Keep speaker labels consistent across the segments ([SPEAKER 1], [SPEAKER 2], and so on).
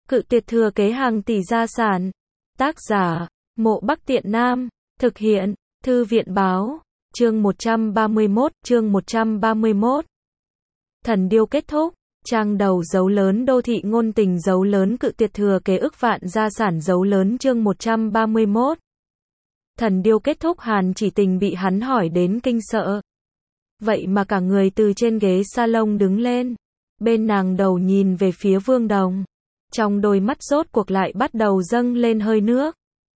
[SPEAKER 1] Cự tuyệt thừa kế hàng tỷ gia sản. Tác giả, Mộ Bắc Tiện Nam. Thực hiện, Thư viện báo. Chương 131. Thần điêu kết thúc. Trang đầu dấu lớn đô thị ngôn tình dấu lớn cự tuyệt thừa kế ức vạn gia sản dấu lớn chương 131. Thần điêu kết thúc Hàn Chỉ Tình bị hắn hỏi đến kinh sợ. Vậy mà cả người từ trên ghế salon đứng lên. Bên nàng đầu nhìn về phía Vương Đồng. Trong đôi mắt rốt cuộc lại bắt đầu dâng lên hơi nước.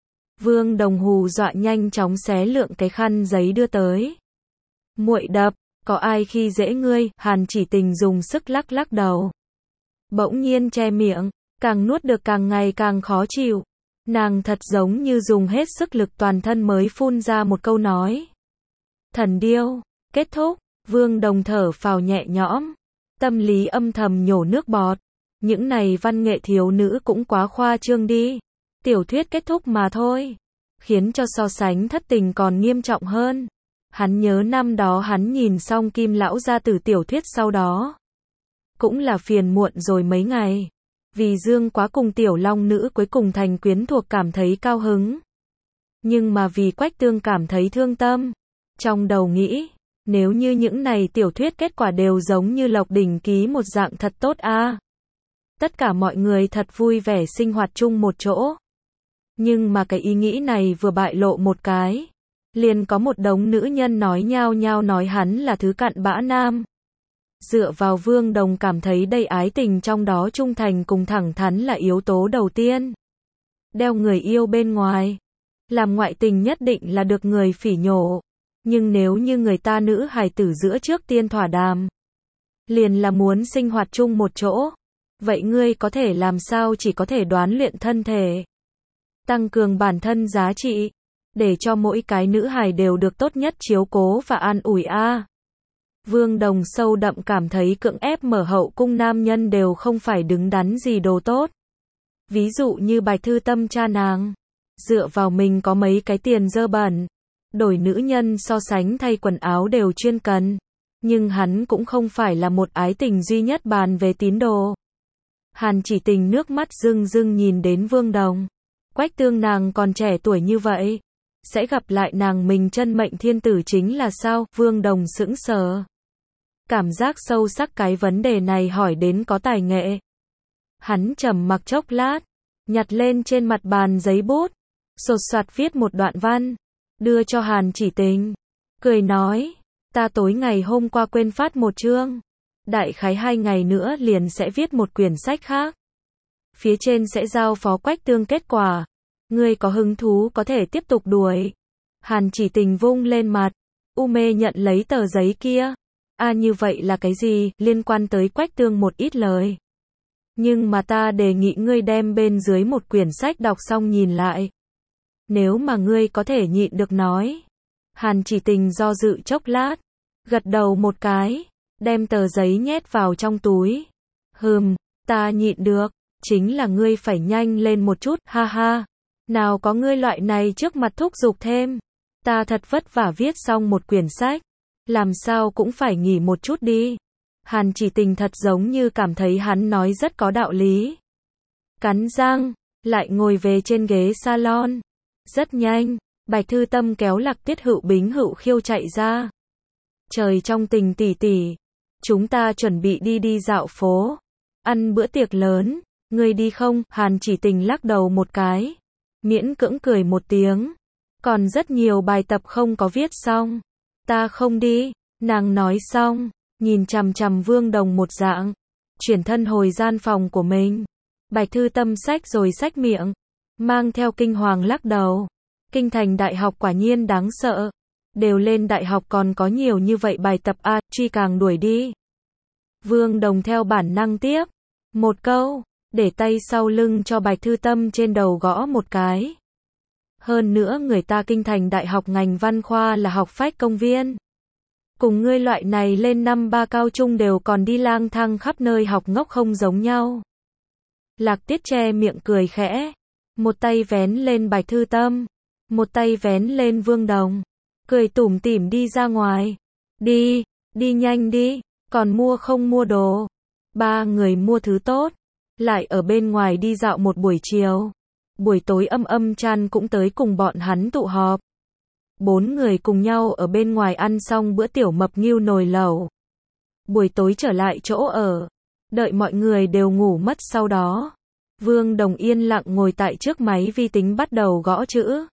[SPEAKER 1] Vương Đồng hù dọa nhanh chóng xé lượng cái khăn giấy đưa tới. Muội đập, có ai khi dễ ngươi? Hàn Chỉ Tình dùng sức lắc lắc đầu. Bỗng nhiên che miệng, càng nuốt được càng ngày càng khó chịu. Nàng thật giống như dùng hết sức lực toàn thân mới phun ra một câu nói. Thần điêu, kết thúc. Vương Đồng thở phào nhẹ nhõm. Tâm lý âm thầm nhổ nước bọt. Những này văn nghệ thiếu nữ cũng quá khoa trương đi. Tiểu thuyết kết thúc mà thôi. Khiến cho so sánh thất tình còn nghiêm trọng hơn. Hắn nhớ năm đó hắn nhìn xong Kim Lão Gia Tử tiểu thuyết sau đó. Cũng là phiền muộn rồi mấy ngày. Vì Dương Quá cùng tiểu long nữ cuối cùng thành quyến thuộc cảm thấy cao hứng. Nhưng mà vì Quách Tương cảm thấy thương tâm. Trong đầu nghĩ, nếu như những này tiểu thuyết kết quả đều giống như Lộc Đỉnh Ký một dạng thật tốt a. Tất cả mọi người thật vui vẻ sinh hoạt chung một chỗ. Nhưng mà cái ý nghĩ này vừa bại lộ một cái. Liền có một đống nữ nhân nói nhao nhao nói hắn là thứ cặn bã nam. Dựa vào Vương Đồng cảm thấy đây ái tình trong đó trung thành cùng thẳng thắn là yếu tố đầu tiên. Đeo người yêu bên ngoài. Làm ngoại tình nhất định là được người phỉ nhổ. Nhưng nếu như người ta nữ hài tử giữa trước tiên thỏa đàm. Liền là muốn sinh hoạt chung một chỗ. Vậy ngươi có thể làm sao chỉ có thể đoán luyện thân thể. Tăng cường bản thân giá trị. Để cho mỗi cái nữ hài đều được tốt nhất chiếu cố và an ủi a. Vương Đồng sâu đậm cảm thấy cưỡng ép mở hậu cung nam nhân đều không phải đứng đắn gì đồ tốt. Ví dụ như Bạch Thư Tâm cha nàng. Dựa vào mình có mấy cái tiền dơ bẩn. Đổi nữ nhân so sánh thay quần áo đều chuyên cần. Nhưng hắn cũng không phải là một ái tình duy nhất bàn về tín đồ. Hàn Chỉ Tình nước mắt rưng rưng nhìn đến Vương Đồng. Quách Tương nàng còn trẻ tuổi như vậy. Sẽ gặp lại nàng mình chân mệnh thiên tử chính là sao? Vương Đồng sững sờ. Cảm giác sâu sắc cái vấn đề này hỏi đến có tài nghệ. Hắn trầm mặc chốc lát. Nhặt lên trên mặt bàn giấy bút. Sột soạt viết một đoạn văn. Đưa cho Hàn Chỉ Tình. Cười nói. Ta tối ngày hôm qua quên phát một chương. Đại khái 2 ngày nữa liền sẽ viết một quyển sách khác. Phía trên sẽ giao phó Quách Tương kết quả. Ngươi có hứng thú có thể tiếp tục đuổi. Hàn Chỉ Tình vung lên mặt. U mê nhận lấy tờ giấy kia. Như vậy là cái gì? Liên quan tới Quách Tương một ít lời. Nhưng mà ta đề nghị ngươi đem bên dưới một quyển sách đọc xong nhìn lại. Nếu mà ngươi có thể nhịn được nói. Hàn Chỉ Tình do dự chốc lát. Gật đầu một cái. Đem tờ giấy nhét vào trong túi. Ta nhịn được. Chính là ngươi phải nhanh lên một chút, ha ha. Nào có ngươi loại này trước mặt thúc giục thêm. Ta thật vất vả viết xong một quyển sách. Làm sao cũng phải nghỉ một chút đi. Hàn Chỉ Tình thật giống như cảm thấy hắn nói rất có đạo lý. Cắn răng, lại ngồi về trên ghế salon. Rất nhanh, Bạch Thư Tâm kéo Lạc Tiết Hữu Bính Hữu Khiêu chạy ra. Trời trong Tình tỷ tỷ. Chúng ta chuẩn bị đi dạo phố. Ăn bữa tiệc lớn. Ngươi đi không? Hàn Chỉ Tình lắc đầu một cái. Miễn cưỡng cười một tiếng. Còn rất nhiều bài tập không có viết xong. Ta không đi. Nàng nói xong. Nhìn chằm chằm Vương Đồng một dạng. Chuyển thân hồi gian phòng của mình. Bạch Thư Tâm xách rồi xách miệng. Mang theo kinh hoàng lắc đầu. Kinh thành đại học quả nhiên đáng sợ. Đều lên đại học còn có nhiều như vậy bài tập truy càng đuổi đi. Vương Đồng theo bản năng tiếp. Một câu. Để tay sau lưng cho Bạch Thư Tâm trên đầu gõ một cái. Hơn nữa người ta kinh thành đại học ngành văn khoa là học phách công viên. Cùng ngươi loại này lên năm 3 cao trung đều còn đi lang thang khắp nơi học ngốc không giống nhau. Lạc Tiết che miệng cười khẽ. Một tay vén lên Bạch Thư Tâm. Một tay vén lên Vương Đồng. Cười tủm tỉm đi ra ngoài. Đi nhanh đi. Còn mua không mua đồ. 3 người mua thứ tốt. lại ở bên ngoài đi dạo một buổi chiều. Buổi tối Chan cũng tới cùng bọn hắn tụ họp. 4 người cùng nhau ở bên ngoài ăn xong bữa tiểu mập nghêu nồi lẩu. Buổi tối trở lại chỗ ở, đợi mọi người đều ngủ mất sau đó. Vương Đồng yên lặng ngồi tại trước máy vi tính bắt đầu gõ chữ.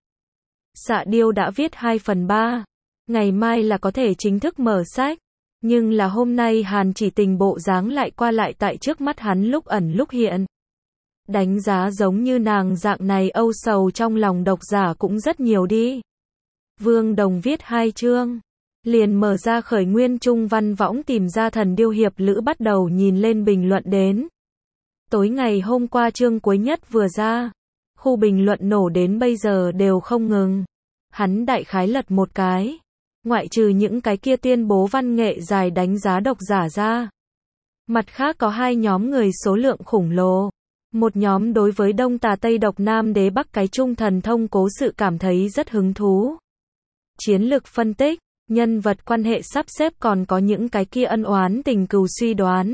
[SPEAKER 1] Xạ Điêu đã viết 2/3. Ngày mai là có thể chính thức mở sách. Nhưng là hôm nay Hàn Chỉ Tình bộ dáng lại qua lại tại trước mắt hắn lúc ẩn lúc hiện. Đánh giá giống như nàng dạng này âu sầu trong lòng độc giả cũng rất nhiều đi. Vương Đồng viết 2 chương. Liền mở ra Khởi Nguyên Trung Văn Võng tìm ra Thần Điêu Hiệp Lữ bắt đầu nhìn lên bình luận đến. Tối ngày hôm qua chương cuối nhất vừa ra. Khu bình luận nổ đến bây giờ đều không ngừng. Hắn đại khái lật một cái. Ngoại trừ những cái kia tuyên bố văn nghệ dài đánh giá độc giả ra. Mặt khác có 2 nhóm người số lượng khủng lồ. Một nhóm đối với Đông Tà Tây Độc Nam Đế Bắc cái Trung thần thông cố sự cảm thấy rất hứng thú. Chiến lược phân tích, nhân vật quan hệ sắp xếp còn có những cái kia ân oán tình cừu suy đoán.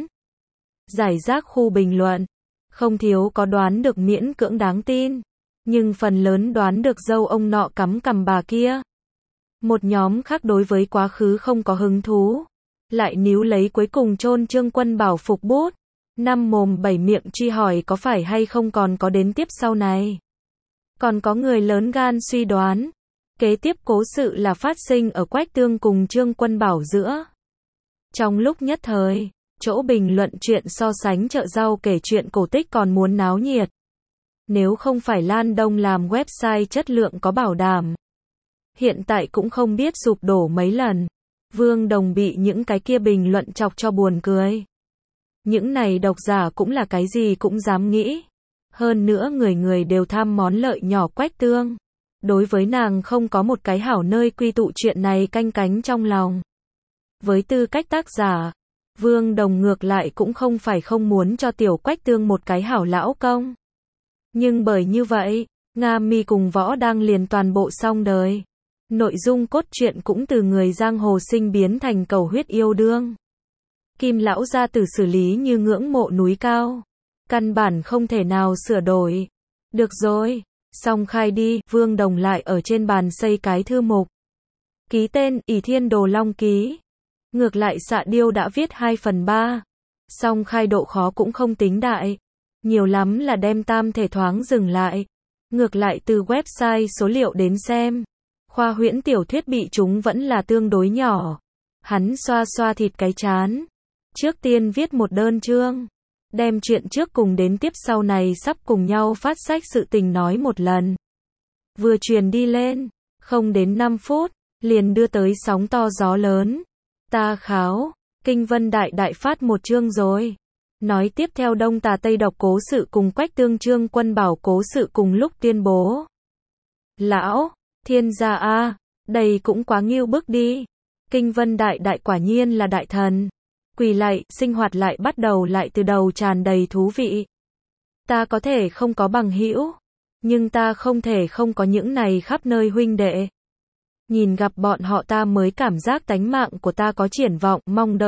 [SPEAKER 1] Giải rác khu bình luận, không thiếu có đoán được miễn cưỡng đáng tin, nhưng phần lớn đoán được dâu ông nọ cắm cằm bà kia. Một nhóm khác đối với quá khứ không có hứng thú, lại níu lấy cuối cùng chôn Trương Quân Bảo phục bút. 5 mồm 7 miệng truy hỏi có phải hay không còn có đến tiếp sau này. Còn có người lớn gan suy đoán, kế tiếp cố sự là phát sinh ở Quách Tương cùng Trương Quân Bảo giữa. Trong lúc nhất thời, chỗ bình luận chuyện so sánh chợ rau kể chuyện cổ tích còn muốn náo nhiệt. Nếu không phải Lan Đông làm website chất lượng có bảo đảm, hiện tại cũng không biết sụp đổ mấy lần. Vương Đồng bị những cái kia bình luận chọc cho buồn cười. Những này độc giả cũng là cái gì cũng dám nghĩ. Hơn nữa người người đều tham món lợi nhỏ Quách Tương. Đối với nàng không có một cái hảo nơi quy tụ chuyện này canh cánh trong lòng. Với tư cách tác giả, Vương Đồng ngược lại cũng không phải không muốn cho tiểu Quách Tương một cái hảo lão công. Nhưng bởi như vậy, Nga Mi cùng Võ Đang liền toàn bộ xong đời. Nội dung cốt truyện cũng từ người giang hồ sinh biến thành cầu huyết yêu đương. Kim lão gia tử xử lý như ngưỡng mộ núi cao. Căn bản không thể nào sửa đổi. Được rồi, xong khai đi, Vương Đồng lại ở trên bàn xây cái thư mục. Ký tên, ỷ Thiên Đồ Long ký. Ngược lại Xạ Điêu đã viết 2/3. Xong khai độ khó cũng không tính đại. Nhiều lắm là đem tam thể thoáng dừng lại. Ngược lại từ website số liệu đến xem. Khoa huyễn tiểu thuyết bị chúng vẫn là tương đối nhỏ. Hắn xoa xoa thịt cái chán. Trước tiên viết một đơn chương. Đem chuyện trước cùng đến tiếp sau này sắp cùng nhau phát sách sự tình nói một lần. Vừa truyền đi lên, không đến 5 phút, liền đưa tới sóng to gió lớn. Ta kháo, Kinh Vân Đại đại phát một chương rồi. Nói tiếp theo Đông Tà Tây Độc cố sự cùng Quách Tương Trương Quân Bảo cố sự cùng lúc tuyên bố. Lão, thiên gia a, đây cũng quá nghiêu bức đi. Kinh Vân Đại đại quả nhiên là đại thần. Quỳ lạy, sinh hoạt lại bắt đầu lại từ đầu tràn đầy thú vị. Ta có thể không có bằng hữu, nhưng ta không thể không có những này khắp nơi huynh đệ. Nhìn gặp bọn họ ta mới cảm giác tánh mạng của ta có triển vọng,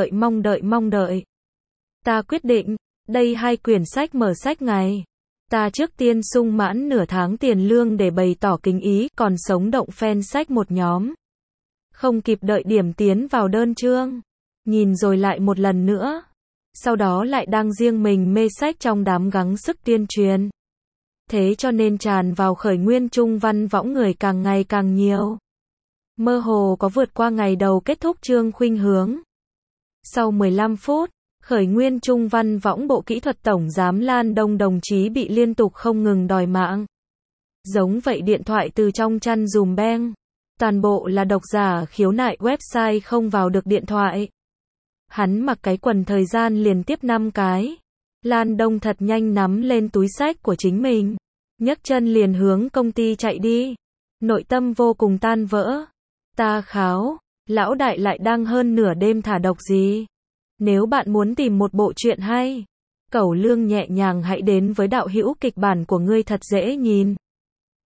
[SPEAKER 1] mong đợi. Ta quyết định, đây 2 quyển sách mở sách ngày. Ta trước tiên sung mãn nửa tháng tiền lương để bày tỏ kính ý, còn sống động fan sách một nhóm. Không kịp đợi điểm tiến vào đơn chương. Nhìn rồi lại một lần nữa. Sau đó lại đang riêng mình mê sách trong đám gắng sức tuyên truyền. Thế cho nên tràn vào Khởi Nguyên Trung Văn Võng người càng ngày càng nhiều. Mơ hồ có vượt qua ngày đầu kết thúc chương khuynh hướng. Sau 15 phút, Khởi Nguyên Trung Văn Võng Bộ Kỹ thuật Tổng Giám Lan Đông đồng chí bị liên tục không ngừng đòi mạng. Giống vậy điện thoại từ trong chăn dùm beng. Toàn bộ là độc giả khiếu nại website không vào được điện thoại. Hắn mặc cái quần thời gian liền tiếp 5 cái. Lan Đông thật nhanh nắm lên túi sách của chính mình. Nhấc chân liền hướng công ty chạy đi. Nội tâm vô cùng tan vỡ. Ta kháo, lão đại lại đang hơn nửa đêm thả độc gì. Nếu bạn muốn tìm một bộ truyện hay, Cẩu Lương nhẹ nhàng hãy đến với đạo hữu kịch bản của ngươi thật dễ nhìn.